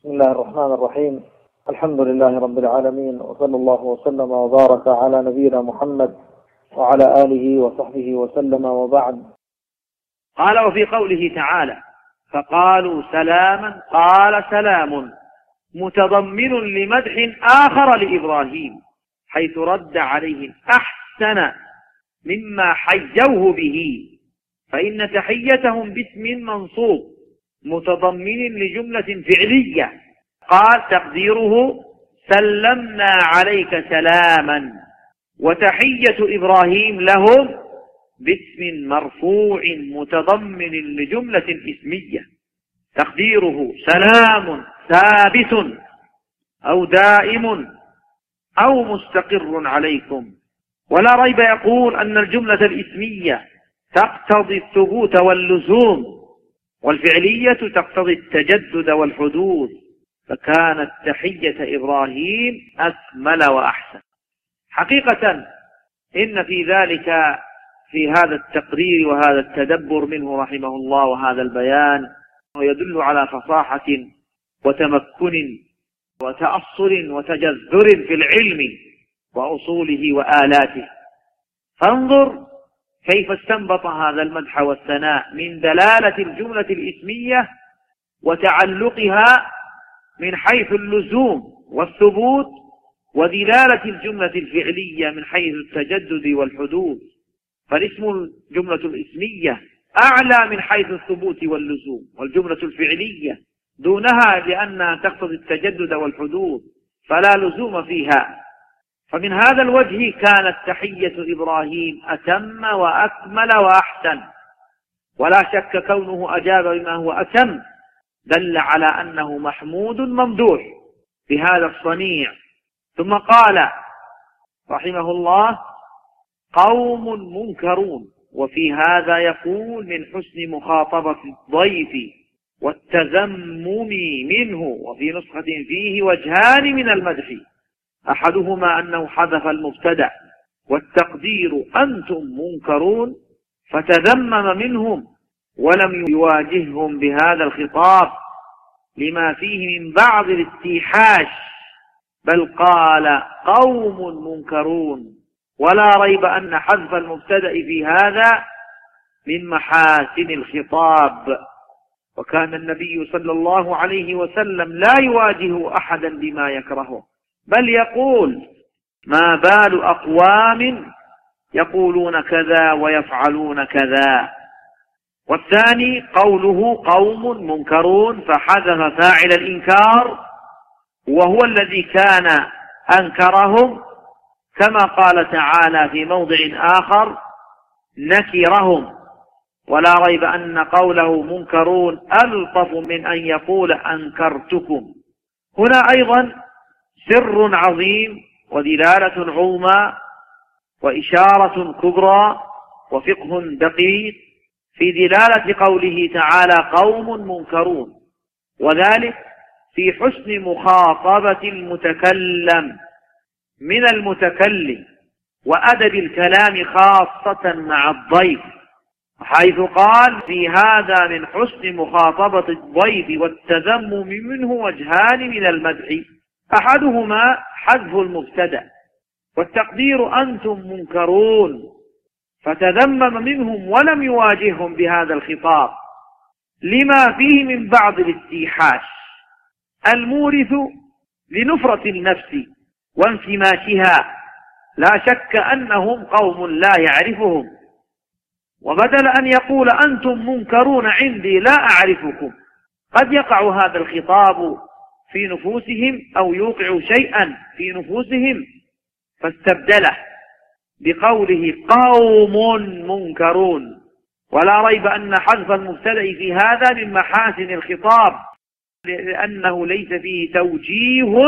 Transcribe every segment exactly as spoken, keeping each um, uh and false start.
بسم الله الرحمن الرحيم. الحمد لله رب العالمين، وصلى الله وسلم وبارك على نبينا محمد وعلى آله وصحبه وسلم، وبعد. قال: وفي قوله تعالى: فقالوا سلاما، قال: سلام متضمن لمدح آخر لإبراهيم، حيث رد عليهم أحسن مما حيوه به، فإن تحيتهم باسم منصوب متضمن لجملة فعلية، قال تقديره: سلمنا عليك سلاما، وتحية إبراهيم لهم باسم مرفوع متضمن لجملة اسمية، تقديره: سلام ثابت أو دائم أو مستقر عليكم. ولا ريب يقول أن الجملة الاسمية تقتضي الثبوت واللزوم، والفعلية تقتضي التجدد والحدوث، فكانت تحية إبراهيم أكمل وأحسن. حقيقة إن في ذلك، في هذا التقرير وهذا التدبر منه رحمه الله وهذا البيان، ويدل على فصاحة وتمكن وتأصل وتجذر في العلم وأصوله وآلاته. فانظر كيف استنبط هذا المدح والثناء من دلالة الجملة الإسمية وتعلقها من حيث اللزوم والثبوت، ودلالة الجملة الفعلية من حيث التجدد والحدوث. فالاسم الجملة الإسمية أعلى من حيث الثبوت واللزوم، والجملة الفعلية دونها لأنها تقتضي التجدد والحدوث فلا لزوم فيها. فمن هذا الوجه كانت تحية إبراهيم أتم وأكمل وأحسن، ولا شك كونه أجاب بما هو أتم دل على أنه محمود ممدوح بهذا الصنيع. ثم قال رحمه الله: قوم منكرون، وفي هذا يقول من حسن مخاطبة الضيف والتذمم منه. وفي نسخة فيه وجهان من المدح، أحدهما أنه حذف المبتدأ والتقدير أنتم منكرون، فتذمم منهم ولم يواجههم بهذا الخطاب لما فيه من بعض الاستيحاش، بل قال قوم منكرون. ولا ريب أن حذف المبتدأ في هذا من محاسن الخطاب، وكان النبي صلى الله عليه وسلم لا يواجه أحدا بما يكرهه، بل يقول: ما بال أقوام يقولون كذا ويفعلون كذا. والثاني قوله قوم منكرون، فحذف فاعل الإنكار وهو الذي كان أنكرهم، كما قال تعالى في موضع آخر: نكرهم. ولا ريب أن قوله منكرون ألطف من أن يقول أنكرتكم. هنا أيضا سر عظيم ودلالة عظمى وإشارة كبرى وفقه دقيق في دلالة قوله تعالى قوم منكرون، وذلك في حسن مخاطبة المتكلم من المتكلم وأدب الكلام خاصة مع الضيف، حيث قال: في هذا من حسن مخاطبة الضيف والتذمم منه وجهان من المدح، أحدهما حذف المبتدأ والتقدير أنتم منكرون، فتذمم منهم ولم يواجههم بهذا الخطاب لما فيه من بعض الاستيحاش المورث لنفرة النفس وانكماشها. لا شك أنهم قوم لا يعرفهم، وبدل أن يقول أنتم منكرون عندي لا أعرفكم، قد يقع هذا الخطاب في نفوسهم أو يوقع شيئا في نفوسهم، فاستبدله بقوله قوم منكرون. ولا ريب أن حذف المبتدأ في هذا من محاسن الخطاب، لأنه ليس فيه توجيه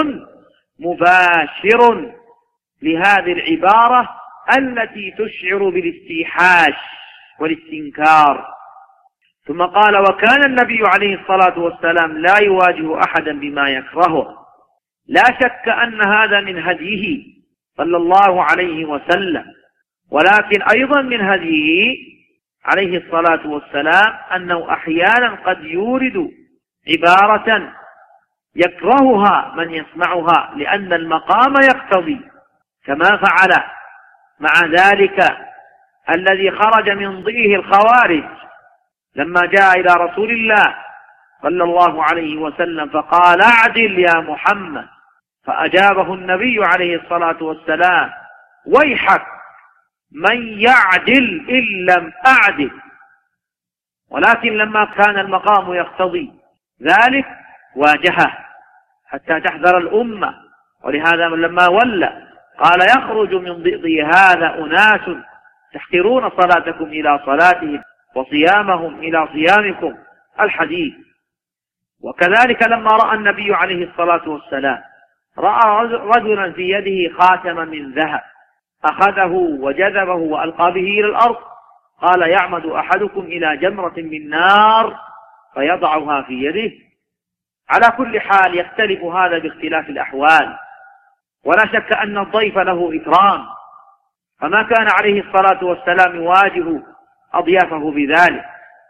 مباشر لهذه العبارة التي تشعر بالاستيحاش والاستنكار. ثم قال: وكان النبي عليه الصلاة والسلام لا يواجه أحدا بما يكرهه. لا شك أن هذا من هديه صلى الله عليه وسلم، ولكن أيضا من هديه عليه الصلاة والسلام أنه أحيانا قد يورد عبارة يكرهها من يسمعها، لأن المقام يقتضي، كما فعل مع ذلك الذي خرج من ضئه الخوارج لما جاء إلى رسول الله صلى الله عليه وسلم فقال: أعدل يا محمد، فأجابه النبي عليه الصلاة والسلام: ويحك، من يعدل إن لم أعدل. ولكن لما كان المقام يقتضي ذلك واجهه حتى تحذر الأمة، ولهذا لما ولى قال: يخرج من ضئضي هذا أناس تحقرون صلاتكم إلى صلاتهم وصيامهم إلى صيامكم، الحديث. وكذلك لما رأى النبي عليه الصلاة والسلام رأى رجلا في يده خاتم من ذهب، أخذه وجذبه وألقى به إلى الأرض، قال: يعمد أحدكم إلى جمرة من نار فيضعها في يده. على كل حال يختلف هذا باختلاف الأحوال، ولا شك أن الضيف له إكرام، فما كان عليه الصلاة والسلام يواجه أضيافه بذلك.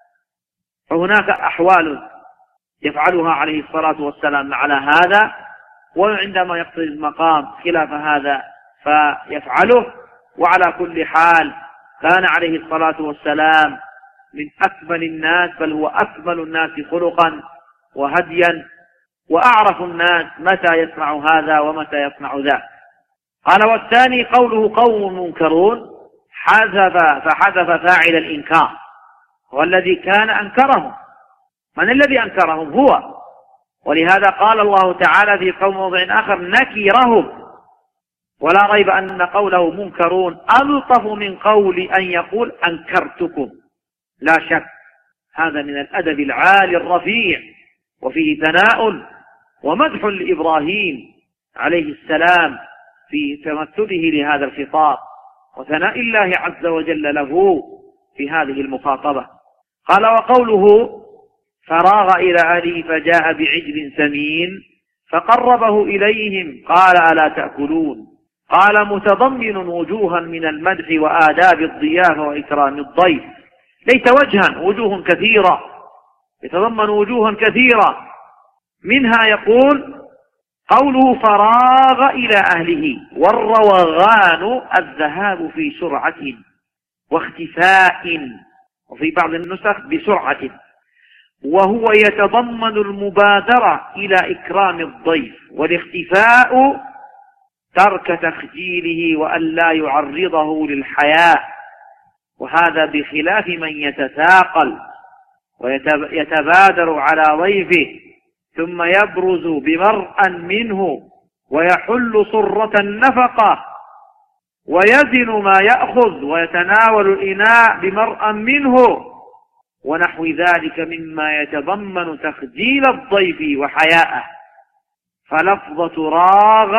فهناك أحوال يفعلها عليه الصلاة والسلام على هذا، وعندما يقتضي المقام خلاف هذا فيفعله. وعلى كل حال كان عليه الصلاة والسلام من أكمل الناس، بل هو أكمل الناس خلقا وهديا، وأعرف الناس متى يسمع هذا ومتى يسمع ذاك. قال: والثاني قوله قوم منكرون، حذف فحذف فاعل الإنكار، والذي كان أنكرهم. من الذي أنكرهم؟ هو. ولهذا قال الله تعالى في قوم موضع آخر: نكرهم. ولا ريب أن قوله منكرون ألطف من قول أن يقول أنكرتكم، لا شك. هذا من الأدب العالي الرفيع، وفيه ثناء ومدح لإبراهيم عليه السلام في تمثله لهذا الخطاب، وثناء الله عز وجل له في هذه المخاطبة. قال: وقوله فراغ إلى أهله فجاء بعجل سمين فقربه إليهم قال: ألا تأكلون؟ قال: متضمن وجوها من المدح وآداب الضيافة وإكرام الضيف. ليس وجها، وجوه كثيرة، يتضمن وجوها كثيرة. منها يقول قوله فراغ إلى أهله، والروغان الذهاب في سرعة واختفاء، وفي بعض النسخ بسرعة، وهو يتضمن المبادرة إلى إكرام الضيف، والاختفاء ترك تخجيله وأن لا يعرضه للحياء، وهذا بخلاف من يتثاقل ويتبادر على ضيفه ثم يبرز بمرء منه ويحل صرة النفقة ويزن ما يأخذ ويتناول الإناء بمرء منه ونحو ذلك مما يتضمن تخجيل الضيف وحياءه. فلفظة راغ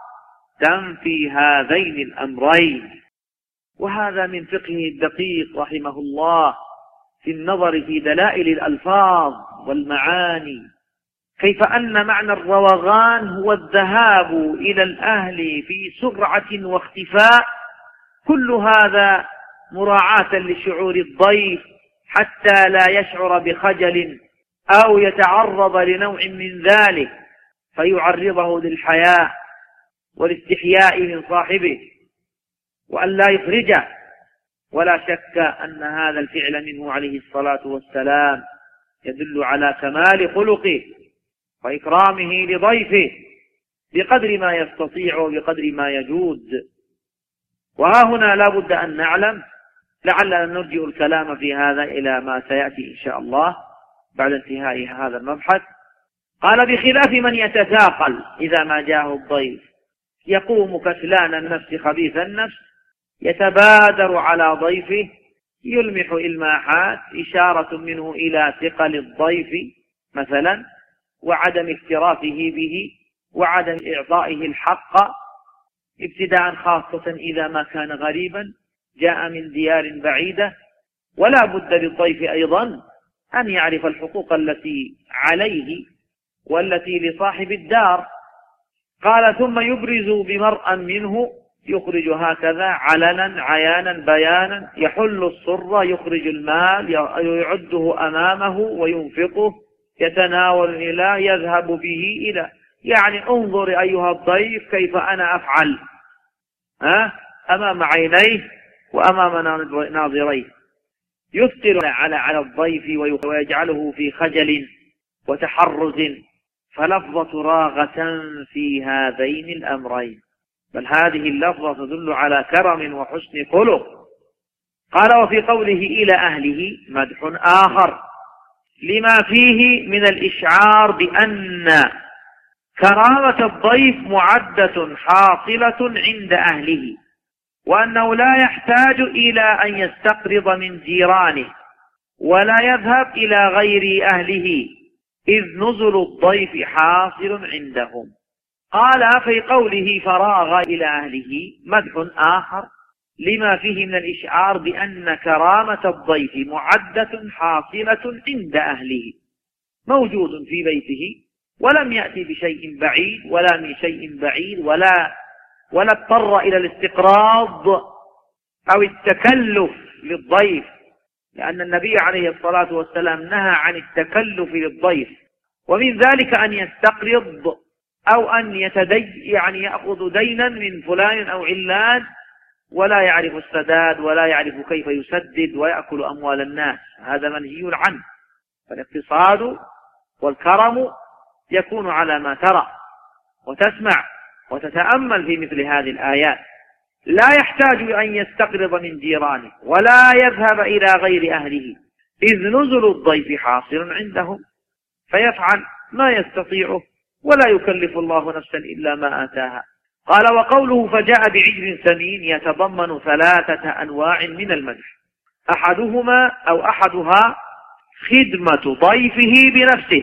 تنفي هذين الأمرين. وهذا من فقهه الدقيق رحمه الله في النظر في دلائل الألفاظ والمعاني، كيف أن معنى الروغان هو الذهاب إلى الأهل في سرعة واختفاء، كل هذا مراعاة لشعور الضيف حتى لا يشعر بخجل أو يتعرض لنوع من ذلك فيعرضه للحياء والاستحياء من صاحبه وأن لا يخرجه. ولا شك أن هذا الفعل منه عليه الصلاة والسلام يدل على كمال خلقه وإكرامه لضيفه بقدر ما يستطيع وبقدر ما يجود. وها هنا لا بد أن نعلم، لعلنا نرجع الكلام في هذا إلى ما سيأتي إن شاء الله بعد انتهاء هذا المبحث. قال بخلاف من يتثاقل إذا ما جاءه الضيف، يقوم كسلان النفس خبيث النفس، يتبادر على ضيفه، يلمح إلماحات إشارة منه إلى ثقل الضيف مثلا وعدم اكترافه به وعدم إعطائه الحق، ابتداء خاصة إذا ما كان غريبا جاء من ديار بعيدة. ولا بد للضيف أيضا أن يعرف الحقوق التي عليه والتي لصاحب الدار. قال ثم يبرز بمرء منه، يخرج هكذا علنا عيانا بيانا، يحل الصر، يخرج المال يعده أمامه وينفقه يتناول لا يذهب به إلى، يعني انظر أيها الضيف كيف أنا أفعل ها أمام عينيه وأمام ناظريه، يثقل على على الضيف ويجعله في خجل وتحرز. فلفظة راغة في هذين الأمرين، بل هذه اللفظة تدل على كرم وحسن خلق. قال وفي قوله إلى أهله مدح آخر لما فيه من الإشعار بأن كرامة الضيف معدة حاصلة عند أهله، وأنه لا يحتاج إلى أن يستقرض من جيرانه ولا يذهب إلى غير أهله، إذ نزل الضيف حاصل عندهم. قال في قوله فراغ إلى أهله مدح آخر لما فيه من الإشعار بأن كرامة الضيف معدة حاصلة عند أهله، موجود في بيته ولم يأتي بشيء بعيد ولا من شيء بعيد ولا ولا اضطر إلى الاستقراض أو التكلف للضيف، لأن النبي عليه الصلاة والسلام نهى عن التكلف للضيف، ومن ذلك أن يستقرض أو أن يتدي يعني يأخذ دينا من فلان أو علان ولا يعرف السداد ولا يعرف كيف يسدد ويأكل أموال الناس، هذا منهي عنه. فالاقتصاد والكرم يكون على ما ترى وتسمع وتتأمل في مثل هذه الآيات. لا يحتاج أن يستقرض من جيرانه ولا يذهب إلى غير أهله، إذ نزل الضيف حاصل عندهم، فيفعل ما يستطيعه ولا يكلف الله نفسا إلا ما آتاها. قال وقوله فجاء بعجل سمين يتضمن ثلاثة أنواع من المدح، أحدهما أو أحدها خدمة ضيفه بنفسه،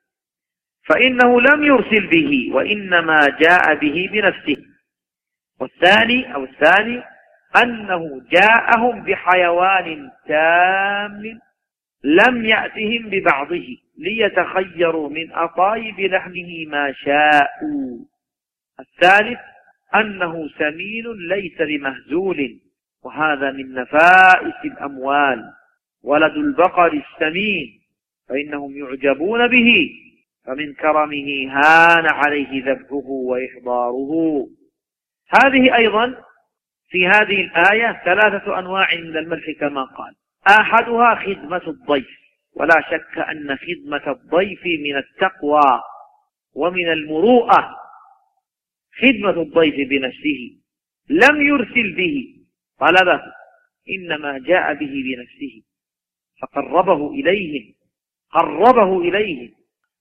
فإنه لم يرسل به وإنما جاء به بنفسه. والثاني أو الثاني أنه جاءهم بحيوان تام لم يأتهم ببعضه ليتخيروا من أطايب لحمه ما شاءوا. الثالث أنه سمين ليس بمهزول، وهذا من نفائس الأموال، ولد البقر السمين، فإنهم يعجبون به، فمن كرمه هان عليه ذبحه وإحضاره. هذه أيضا في هذه الآية ثلاثة أنواع من المدح كما قال، أحدها خدمة الضيف، ولا شك أن خدمة الضيف من التقوى ومن المروءة. خدمة الضيف بنفسه لم يرسل به طلبه، إنما جاء به بنفسه فقربه إليهم قربه إليهم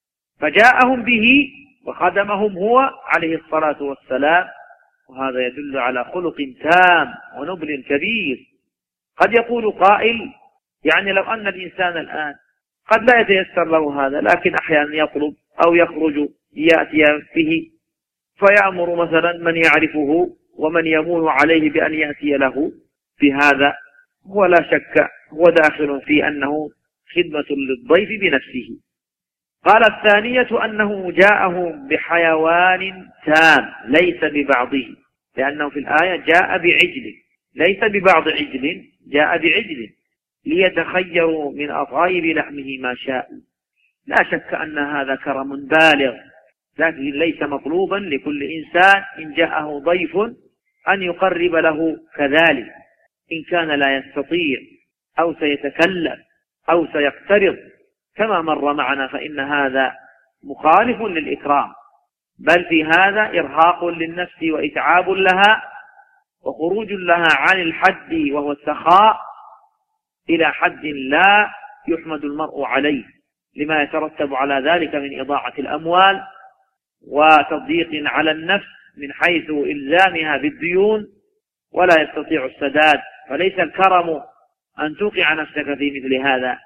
فجاءهم به وخدمهم هو عليه الصلاة والسلام، وهذا يدل على خلق تام ونبل كبير. قد يقول قائل يعني لو أن الإنسان الآن قد لا يتيسر له هذا، لكن أحيانا يطلب أو يخرج يأتي به فيأمر مثلا من يعرفه ومن يمون عليه بأن يأتي له بهذا، ولا شك هو داخل في أنه خدمة للضيف بنفسه. قال الثانية أنه جاءه بحيوان تام ليس ببعضه، لأنه في الآية جاء بعجل ليس ببعض عجل، جاء بعجل ليتخيروا من أطايب لحمه ما شاء. لا شك أن هذا كرم بالغ، لكن ليس مطلوبا لكل إنسان إن جاءه ضيف أن يقرب له كذلك، إن كان لا يستطيع أو سيتكلف أو سيقترض كما مر معنا، فإن هذا مخالف للإكرام، بل في هذا إرهاق للنفس وإتعاب لها وخروج لها عن الحد وهو السخاء إلى حد لا يحمد المرء عليه، لما يترتب على ذلك من إضاعة الأموال وتضييق على النفس من حيث إلزامها بالديون ولا يستطيع السداد، فليس الكرم أن توقع نفسك في مثل هذا.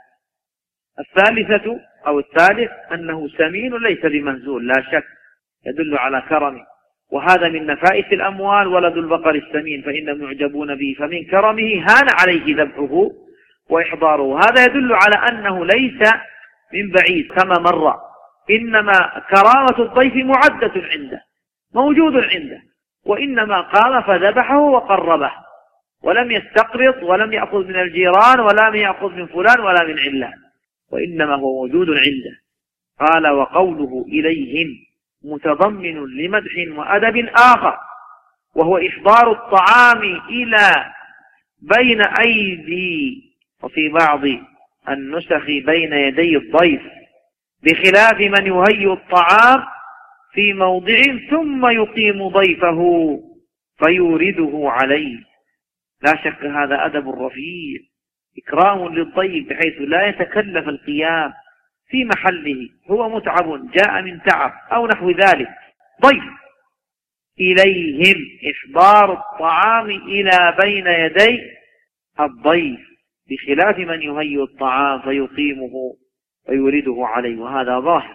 الثالثة أو الثالث أنه سمين ليس بمهزول، لا شك يدل على كرمه، وهذا من نفائس الأموال ولد البقر السمين فإنهم يعجبون به، فمن كرمه هان عليه ذبحه وإحضاره. هذا يدل على أنه ليس من بعيد كما مر، إنما كرامة الضيف معدة عنده موجود عنده، وإنما قام فذبحه وقربه ولم يستقرض ولم يأخذ من الجيران ولا يأخذ من فلان ولا من علان، وإنما هو موجود عنده. قال وقوله إليهم متضمن لمدح وأدب آخر، وهو إحضار الطعام إلى بين أيدي، وفي بعض النسخ بين يدي الضيف، بخلاف من يهيئ الطعام في موضع ثم يقيم ضيفه فيورده عليه. لا شك هذا أدب رفيع، إكرام للضيف بحيث لا يتكلف القيام في محله، هو متعب جاء من تعب أو نحو ذلك، ضيف. إليهم إحضار الطعام إلى بين يدي الضيف، بخلاف من يهيئ الطعام فيقيمه فيورده عليه، وهذا ظاهر.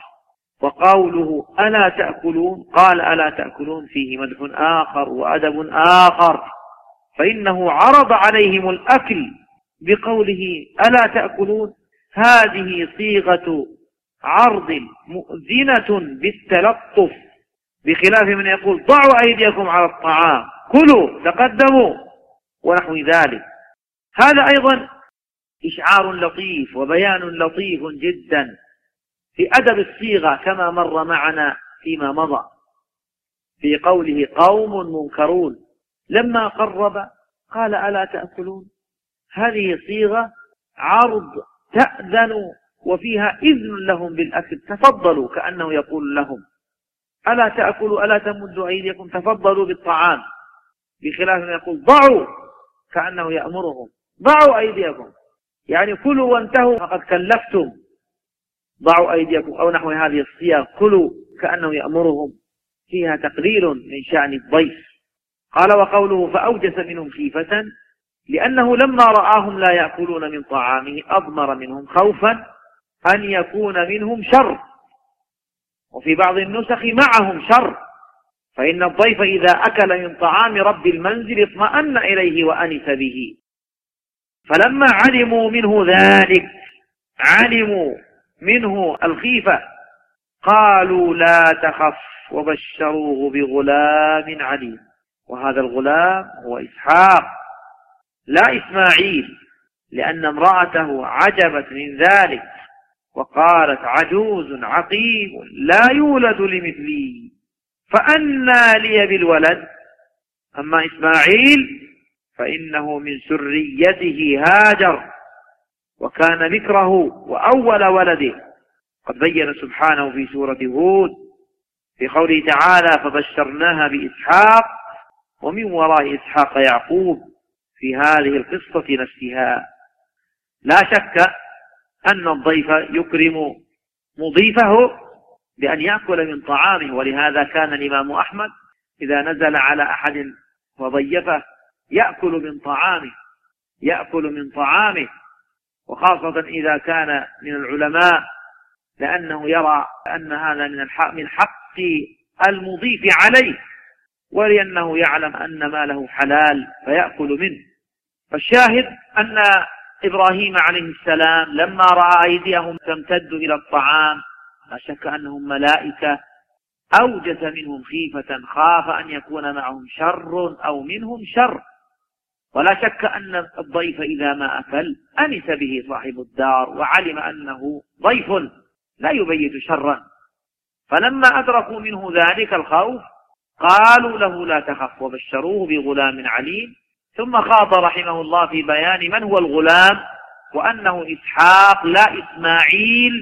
وقوله ألا تأكلون، قال ألا تأكلون فيه مدح آخر وأدب آخر، فإنه عرض عليهم الأكل بقوله ألا تأكلون، هذه صيغة عرض مؤذنة بالتلطف، بخلاف من يقول ضعوا أيديكم على الطعام، كلوا تقدموا ونحو ذلك. هذا أيضا إشعار لطيف وبيان لطيف جدا في أدب الصيغة، كما مر معنا فيما مضى في قوله قوم منكرون، لما قرب قال ألا تأكلون، هذه صيغة عرض تأذن وفيها إذن لهم بالأكل، تفضلوا، كأنه يقول لهم ألا تأكلوا ألا تمدوا أيديكم، تفضلوا بالطعام، بخلاف ما يقول ضعوا، كأنه يأمرهم ضعوا أيديكم، يعني كلوا وانتهوا فقد كلفتم، ضعوا أيديكم أو نحو هذه الصيغ، كلوا كأنه يأمرهم، فيها تقليل من شأن الضيف. قال وقوله فأوجس منهم خيفة، لأنه لما رآهم لا يأكلون من طعامه أضمر منهم خوفا أن يكون منهم شر، وفي بعض النسخ معهم شر، فإن الضيف إذا أكل من طعام رب المنزل اطمأن إليه وأنس به. فلما علموا منه ذلك، علموا منه الخيفة، قالوا لا تخف وبشروه بغلام عليم. وهذا الغلام هو إسحاق لا إسماعيل، لأن امرأته عجبت من ذلك وقالت عجوز عقيم لا يولد لمثلي فأنى لي بالولد. أما إسماعيل فإنه من سريته هاجر، وكان ذكره وأول ولده، قد بين سبحانه في سورة هود في قوله تعالى فبشرناها بإسحاق ومن وراء إسحاق يعقوب في هذه القصة نفسها. لا شك أن الضيف يكرم مضيفه بأن يأكل من طعامه، ولهذا كان الإمام أحمد إذا نزل على أحد وضيفه يأكل من طعامه يأكل من طعامه وخاصة إذا كان من العلماء، لأنه يرى أن هذا من الحق من حق المضيف عليه، ولأنه يعلم أن ماله حلال فيأكل منه. فالشاهد أن إبراهيم عليه السلام لما رأى أيديهم تمتد إلى الطعام، لا شك أنهم ملائكة، أوجس منهم خيفة، خاف أن يكون معهم شر أو منهم شر. ولا شك أن الضيف إذا ما أكل أنس به صاحب الدار وعلم أنه ضيف لا يبيت شرا، فلما أدركوا منه ذلك الخوف قالوا له لا تخف وبشروه بغلام عليم. ثم خاض رحمه الله في بيان من هو الغلام وأنه إسحاق لا إسماعيل،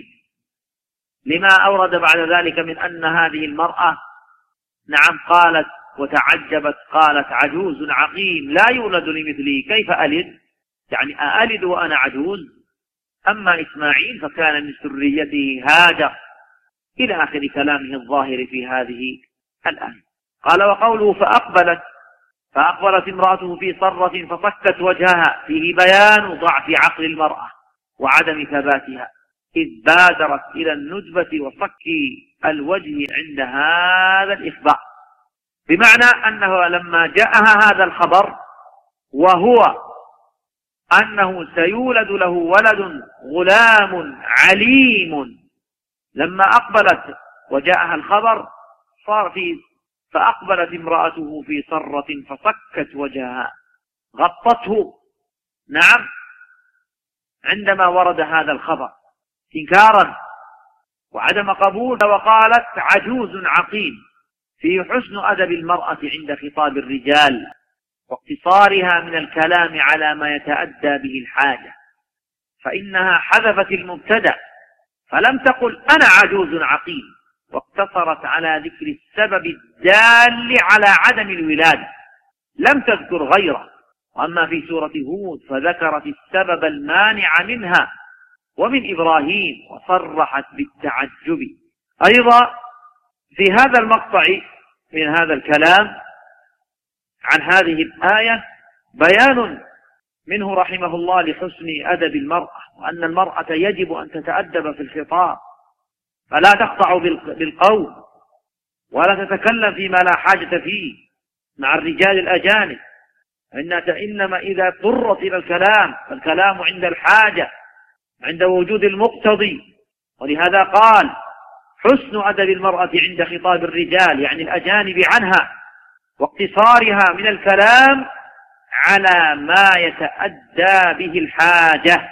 لما أورد بعد ذلك من أن هذه المرأة نعم قالت وتعجبت، قالت عجوز عقيم لا يولد لمثلي كيف ألد، يعني ألد وأنا عجوز. أما إسماعيل فكان من سريته هاجر، إلى آخر كلامه الظاهر في هذه الآية. قال وقوله فأقبلت فأقبلت امرأته في صرة فصكت وجهها، فيه بيان ضعف عقل المرأة وعدم ثباتها، إذ بادرت إلى الندبة وصك الوجه عند هذا الإخبار، بمعنى أنه لما جاءها هذا الخبر وهو أنه سيولد له ولد غلام عليم، لما أقبلت وجاءها الخبر صار في فأقبلت امرأته في صرة فصكت وجهها، غطته نعم عندما ورد هذا الخبر إنكارا وعدم قبول. وقالت عجوز عقيم فيه حسن أدب المرأة عند خطاب الرجال واقتصارها من الكلام على ما يتأدى به الحاجة، فإنها حذفت المبتدأ فلم تقل أنا عجوز عقيم، واقتصرت على ذكر السبب الدال على عدم الولادة، لم تذكر غيره. وأما في سورة هود فذكرت السبب المانع منها ومن إبراهيم وصرحت بالتعجب. أيضا في هذا المقطع من هذا الكلام عن هذه الآية بيان منه رحمه الله لحسن أدب المرأة، وأن المرأة يجب أن تتأدب في الخطاب، فلا تخضع بالقول ولا تتكلم فيما لا حاجة فيه مع الرجال الأجانب، إنما إذا اضطرت إلى الكلام فالكلام عند الحاجة عند وجود المقتضي. ولهذا قال حسن أدب المرأة عند خطاب الرجال يعني الأجانب عنها، واقتصارها من الكلام على ما يتأدى به الحاجة،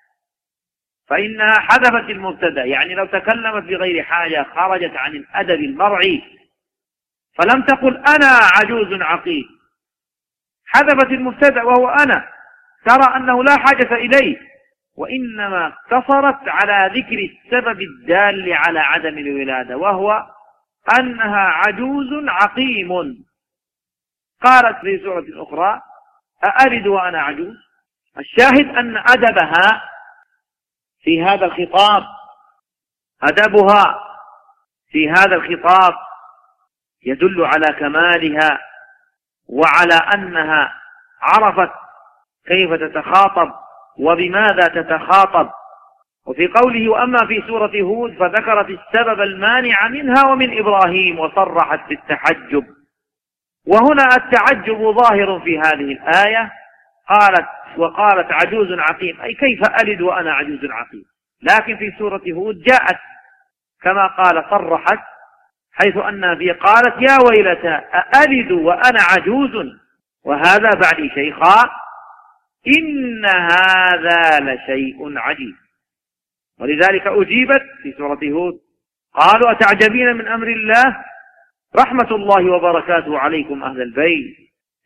فإنها حذفت المبتدأ، يعني لو تكلمت بغير حاجة خرجت عن الأدب المرعي، فلم تقل أنا عجوز عقيم، حذفت المبتدأ وهو أنا، ترى أنه لا حاجة إليه، وإنما اقتصرت على ذكر السبب الدال على عدم الولادة وهو أنها عجوز عقيم. قالت في سورة أخرى أألد وأنا عجوز. الشاهد أن أدبها في هذا الخطاب أدبها في هذا الخطاب يدل على كمالها وعلى أنها عرفت كيف تتخاطب وبماذا تتخاطب. وفي قوله وأما في سورة هود فذكرت السبب المانع منها ومن إبراهيم وصرحت بالتحجب، وهنا التعجب ظاهر في هذه الآية. قالت وقالت عجوز عقيم أي كيف ألد وأنا عجوز عقيم، لكن في سورة هود جاءت كما قال صرحت، حيث أنها في قالت يا ويلتى أألد وأنا عجوز وهذا بعدي شيخا إن هذا لشيء عجيب. ولذلك أجيبت في سورة هود قالوا أتعجبين من أمر الله رحمة الله وبركاته عليكم أهل البيت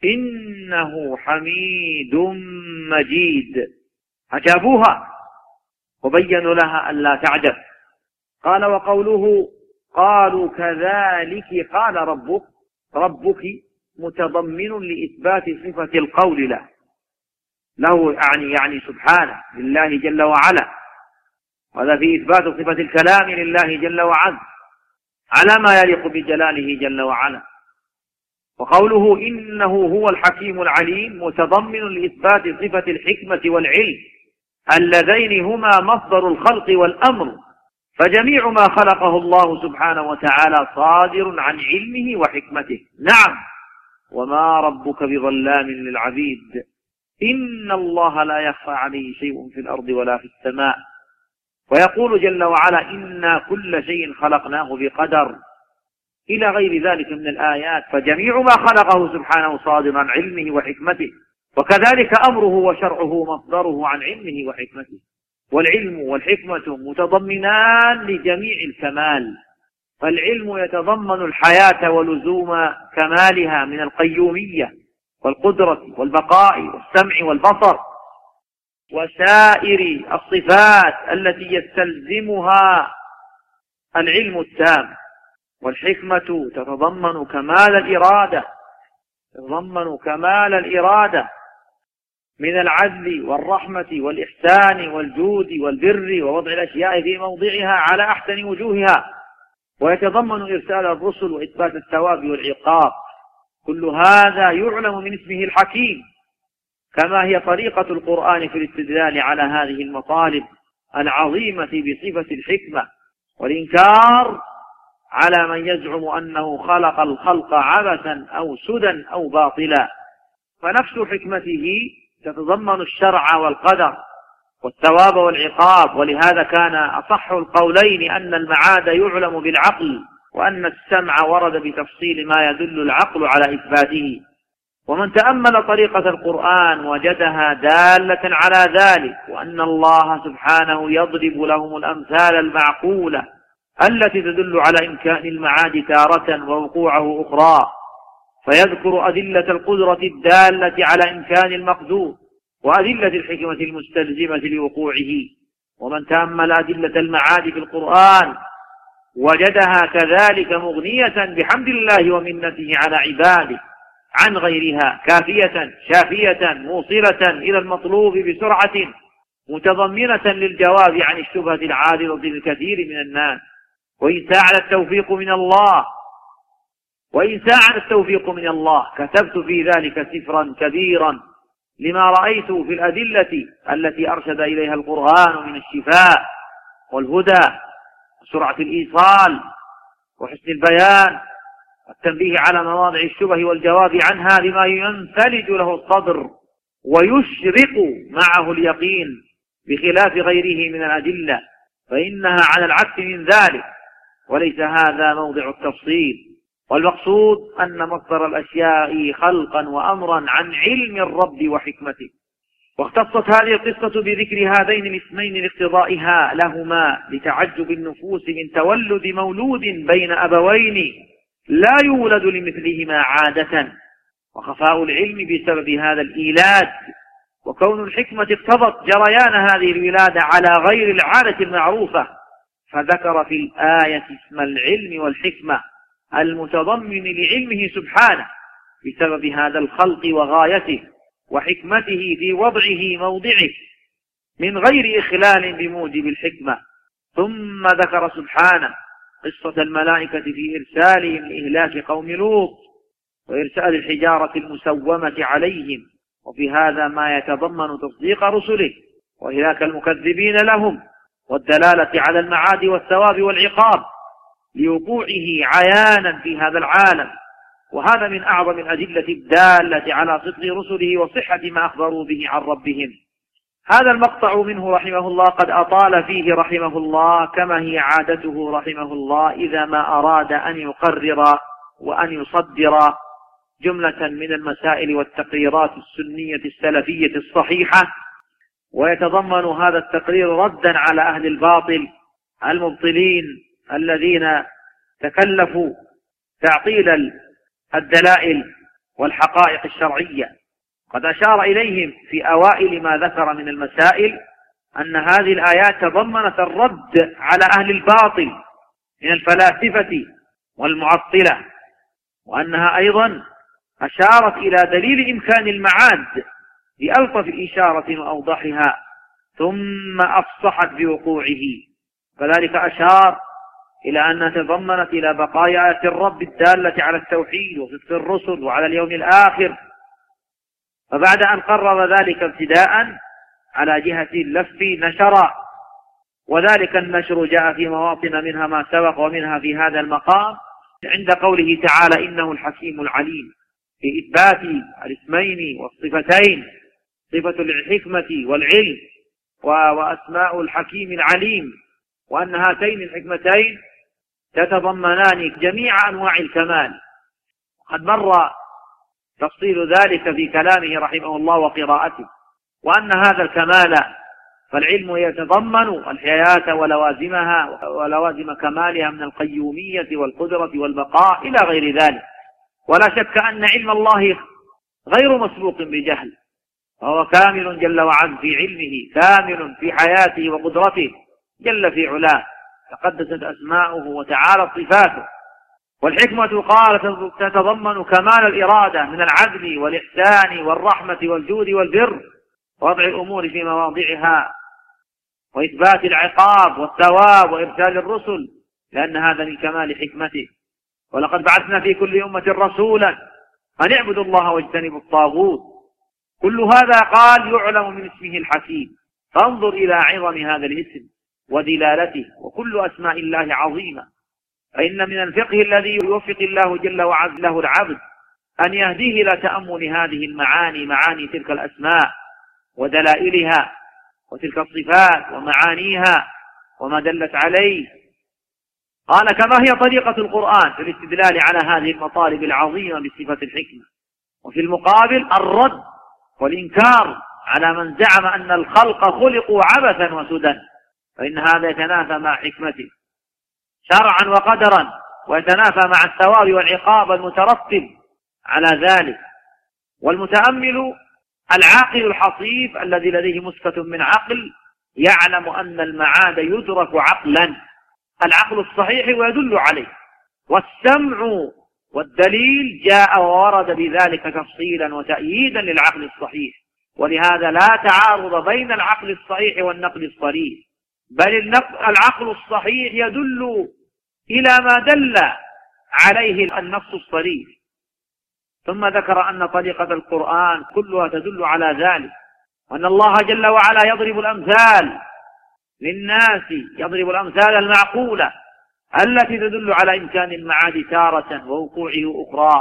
إنه حميد مجيد. أجابوها وبينوا لها أن لا تعجب. قال وقوله قالوا كذلك قال ربك ربك متضمن لإثبات صفة القول له له يعني يعني سبحانه لله جل وعلا، وهذا في إثبات صفة الكلام لله جل وعلا على ما يليق بجلاله جل وعلا. وقوله إنه هو الحكيم العليم متضمن لإثبات صفة الحكمة والعلم اللذين هما مصدر الخلق والأمر، فجميع ما خلقه الله سبحانه وتعالى صادر عن علمه وحكمته. نعم وما ربك بظلام للعبيد إن الله لا يخفى عليه شيء في الأرض ولا في السماء. ويقول جل وعلا إنا كل شيء خلقناه بقدر إلى غير ذلك من الآيات، فجميع ما خلقه سبحانه صادر عن علمه وحكمته، وكذلك أمره وشرعه مصدره عن علمه وحكمته. والعلم والحكمة متضمنان لجميع الكمال، فالعلم يتضمن الحياة ولزوم كمالها من القيومية والقدرة والبقاء والسمع والبصر وسائر الصفات التي يستلزمها العلم التام. والحكمة تتضمن كمال الإرادة تتضمن كمال الإرادة من العدل والرحمة والإحسان والجود والبر ووضع الأشياء في موضعها على أحسن وجوهها، ويتضمن إرسال الرسل وإثبات الثواب والعقاب. كل هذا يعلم من اسمه الحكيم، كما هي طريقة القرآن في الاستدلال على هذه المطالب العظيمة بصفة الحكمة، والإنكار على من يزعم أنه خلق الخلق عبثا أو سدى أو باطلا. فنفس حكمته تتضمن الشرع والقدر والثواب والعقاب، ولهذا كان أصح القولين أن المعاد يعلم بالعقل، وأن السمع ورد بتفصيل ما يدل العقل على إثباته. ومن تأمل طريقة القرآن وجدها دالة على ذلك، وأن الله سبحانه يضرب لهم الأمثال المعقولة التي تدل على إمكان المعاد تارة ووقوعه أخرى، فيذكر أدلة القدرة الدالة على إمكان المقدور وأدلة الحكمة المستلزمة لوقوعه. ومن تأمل أدلة المعاد في القرآن وجدها كذلك مغنية بحمد الله ومنته على عباده عن غيرها، كافية شافية موصلة إلى المطلوب بسرعة، متضمنة للجواب عن الشبهة العارضة للكثير من الناس. وإن ساعد التوفيق من الله وإن ساعد التوفيق من الله كتبت في ذلك سفرا كبيرا لما رأيت في الأدلة التي أرشد إليها القرآن من الشفاء والهدى وسرعة الإيصال وحسن البيان والتنبيه على مواضع الشبه والجواب عنها لما ينفلج له الصدر ويشرق معه اليقين، بخلاف غيره من الأدلة فإنها على العكس من ذلك، وليس هذا موضع التفصيل. والمقصود أن مصدر الأشياء خلقا وأمرا عن علم الرب وحكمته. واختصت هذه القصة بذكر هذين الاسمين لاقتضائها لهما لتعجب النفوس من تولد مولود بين أبوين لا يولد لمثلهما عادة، وخفاء العلم بسبب هذا الإيلاد، وكون الحكمة اقتضت جريان هذه الولادة على غير العادة المعروفة، فذكر في الآية اسم العلم والحكمة المتضمن لعلمه سبحانه بسبب هذا الخلق وغايته وحكمته في وضعه موضعه من غير إخلال بموجب الحكمة. ثم ذكر سبحانه قصة الملائكة في إرسالهم لإهلاك قوم لوط وإرسال الحجارة المسومة عليهم، وفي هذا ما يتضمن تصديق رسله وإهلاك المكذبين لهم والدلالة على المعاد والثواب والعقاب لوقوعه عيانا في هذا العالم. وهذا من أعظم الأدلة الدالة على صدق رسله وصحة ما أخبروا به عن ربهم. هذا المقطع منه رحمه الله قد أطال فيه رحمه الله، كما هي عادته رحمه الله إذا ما أراد أن يقرر وأن يصدر جملة من المسائل والتقريرات السنية السلفية الصحيحة، ويتضمن هذا التقرير ردا على أهل الباطل المبطلين الذين تكلفوا تعطيل الدلائل والحقائق الشرعية. قد أشار إليهم في أوائل ما ذكر من المسائل أن هذه الآيات تضمنت الرد على أهل الباطل من الفلاسفة والمعطلة، وأنها أيضا أشارت إلى دليل إمكان المعاد بألطف إشارة وأوضحها، ثم أفصحت بوقوعه. فذلك أشار إلى أنها تضمنت إلى بقايا آيات الرب الدالة على التوحيد وصدق الرسل وعلى اليوم الآخر. فبعد أن قرر ذلك ابتداء على جهة اللف نشر، وذلك النشر جاء في مواطن منها ما سبق ومنها في هذا المقام عند قوله تعالى إنه الحكيم العليم، في إثبات الاسمين والصفتين، صفة الحكمة والعلم وأسماء الحكيم العليم، وأن هاتين الحكمتين تتضمنان جميع أنواع الكمال. قد مر تفصيل ذلك في كلامه رحمه الله وقراءته، وأن هذا الكمال فالعلم يتضمن الحياة ولوازمها ولوازم كمالها من القيومية والقدرة والبقاء إلى غير ذلك. ولا شك أن علم الله غير مسبوق بجهل، فهو كامل جل وعز في علمه، كامل في حياته وقدرته جل في علاه، تقدست أسماؤه وتعالت صفاته. والحكمة قال تتضمن كمال الإرادة من العدل والإحسان والرحمة والجود والبر، ووضع الأمور في مواضعها، وإثبات العقاب والثواب وإرسال الرسل، لأن هذا من كمال حكمته. ولقد بعثنا في كل أمة رسولا أن اعبدوا الله واجتنبوا الطاغوت. كل هذا قال يعلم من اسمه الحكيم، فانظر إلى عظم هذا الاسم ودلالته، وكل أسماء الله عظيمة. فإن من الفقه الذي يوفق الله جل وعز له العبد أن يهديه إلى تأمل هذه المعاني، معاني تلك الأسماء ودلائلها وتلك الصفات ومعانيها وما دلت عليه. قال كما هي طريقة القرآن في الاستدلال على هذه المطالب العظيمة بصفة الحكمة، وفي المقابل الرد والإنكار على من زعم أن الخلق خلقوا عبثا وسدى، فإن هذا يتنافى مع حكمته. شرعا وقدرا، ويتنافى مع الثواب والعقاب المترتب على ذلك. والمتأمل العاقل الحصيف الذي لديه مسكة من عقل يعلم أن المعاد يدرك عقلا، العقل الصحيح ويدل عليه، والسمع والدليل جاء وورد بذلك تفصيلا وتأييدا للعقل الصحيح. ولهذا لا تعارض بين العقل الصحيح والنقل الصريح، بل العقل الصحيح يدل إلى ما دل عليه النص الصريح. ثم ذكر أن طريقة القرآن كلها تدل على ذلك، وأن الله جل وعلا يضرب الأمثال للناس، يضرب الأمثال المعقولة التي تدل على إمكان المعاد تارة ووقوعه أخرى،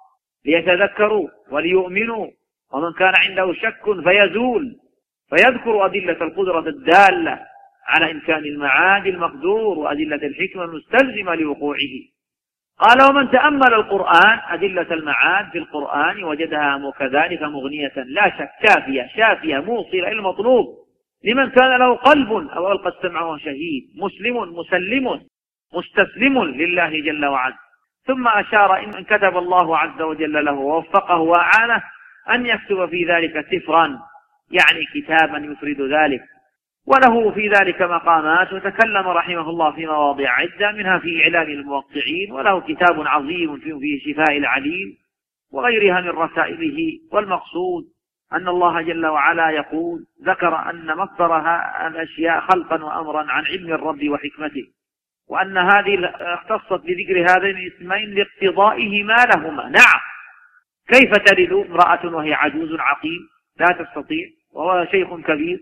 ليتذكروا وليؤمنوا، ومن كان عنده شك فيزول، فيذكر أدلة القدرة الدالة على إمكان المعاد المقدور وأدلة الحكمة المستلزمة لوقوعه. قال: ومن تأمل القرآن أدلة المعاد في القرآن وجدها كذلك مغنية لا شك شافية شافية موصلة إلى المطلوب لمن كان له قلب أو ألقى السمع وهو شهيد، مسلم مسلم مستسلم لله جل وعلا. ثم أشار إن كتب الله عز وجل له ووفقه وأعانه أن يكتب في ذلك سفرا، يعني كتابا يفرد ذلك، وله في ذلك مقامات، وتكلم رحمه الله في مواضع عدة، منها في إعلام الموقعين، وله كتاب عظيم فيه شفاء العليل وغيرها من رسائله. والمقصود أن الله جل وعلا يقول: ذكر أن مصدرها الأشياء خلقا وأمرا عن علم الرب وحكمته، وأن هذه اختصت بذكر هذين الاسمين لاقتضائهما لهما. نعم، كيف تلد امرأة وهي عجوز عقيم لا تستطيع وهو شيخ كبير؟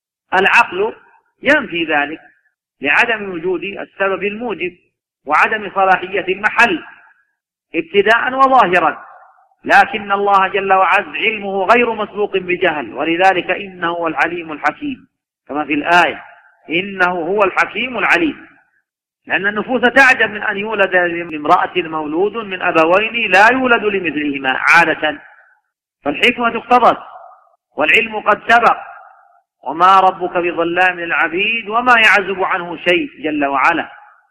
العقل ينفي ذلك لعدم وجود السبب الموجب وعدم صلاحية المحل ابتداء وظاهرا، لكن الله جل وعز علمه غير مسبوق بجهل، ولذلك إنه هو العليم الحكيم، كما في الآية: إنه هو الحكيم العليم. لأن النفوس تعجب من أن يولد لامرأة مولود من أبوين لا يولد لمثلهما عادة، فالحكمة اقتضت والعلم قد سبق، وما ربك بظلام للعبيد وما يعزب عنه شيء جل وعلا،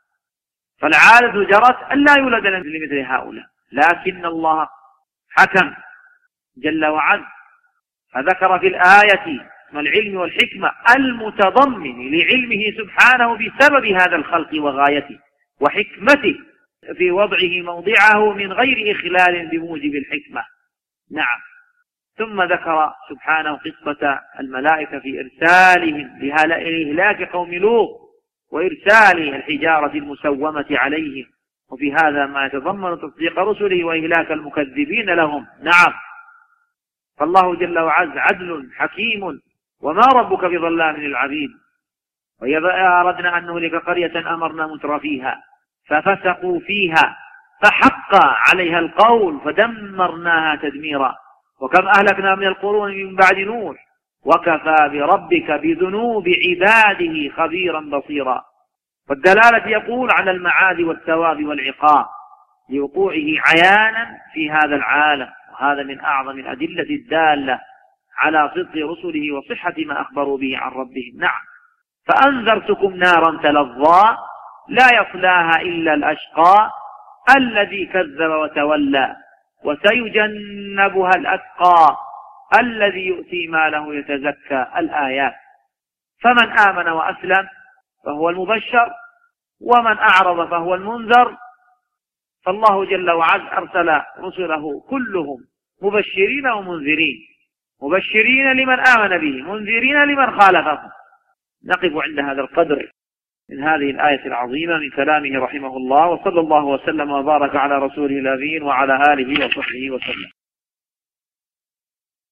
فالعادة جرت أن لا يولد لمثل هؤلاء، لكن الله حكم جل وعلا، فذكر في الآية اسم العلم والحكمة المتضمن لعلمه سبحانه بسبب هذا الخلق وغايته وحكمته في وضعه موضعه من غير إخلال بموجب الحكمة. نعم. ثم ذكر سبحانه قصة الملائكة في إرسالهم لإهلاك قوم لوط وإرسال الحجارة المسومة عليهم، وفي هذا ما يتضمن تصديق رسله وإهلاك المكذبين لهم. نعم، فالله جل وعز عدل حكيم، وما ربك بظلام للعبيد. وإذا أردنا أن نهلك قرية أمرنا متر فيها ففسقوا فيها فحق عليها القول فدمرناها تدميرا، وكم أهلكنا من القرون من بعد نوح وكفى بربك بذنوب عباده خبيرا بصيرا. والدلالة يقول على المعاد والثواب والعقاب لوقوعه عيانا في هذا العالم، وهذا من أعظم الأدلة الدالة على صدق رسله وصحة ما أخبروا به عن ربهم. نعم. فأنذرتكم نارا تلظى لا يصلاها إلا الأشقى الذي كذب وتولى وسيجنبها الأتقى الذي يؤتي ماله يتزكى. الآيات. فمن آمن وأسلم فهو المبشر، ومن أعرض فهو المنذر. فالله جل وعلا أرسل رسله كلهم مبشرين ومنذرين، مبشرين لمن آمن به، منذرين لمن خالفه. نقف عند هذا القدر من هذه الآية العظيمة من كلامه رحمه الله، وصلى الله وسلم وبارك على رسوله الأمين وعلى آله وصحبه وسلم.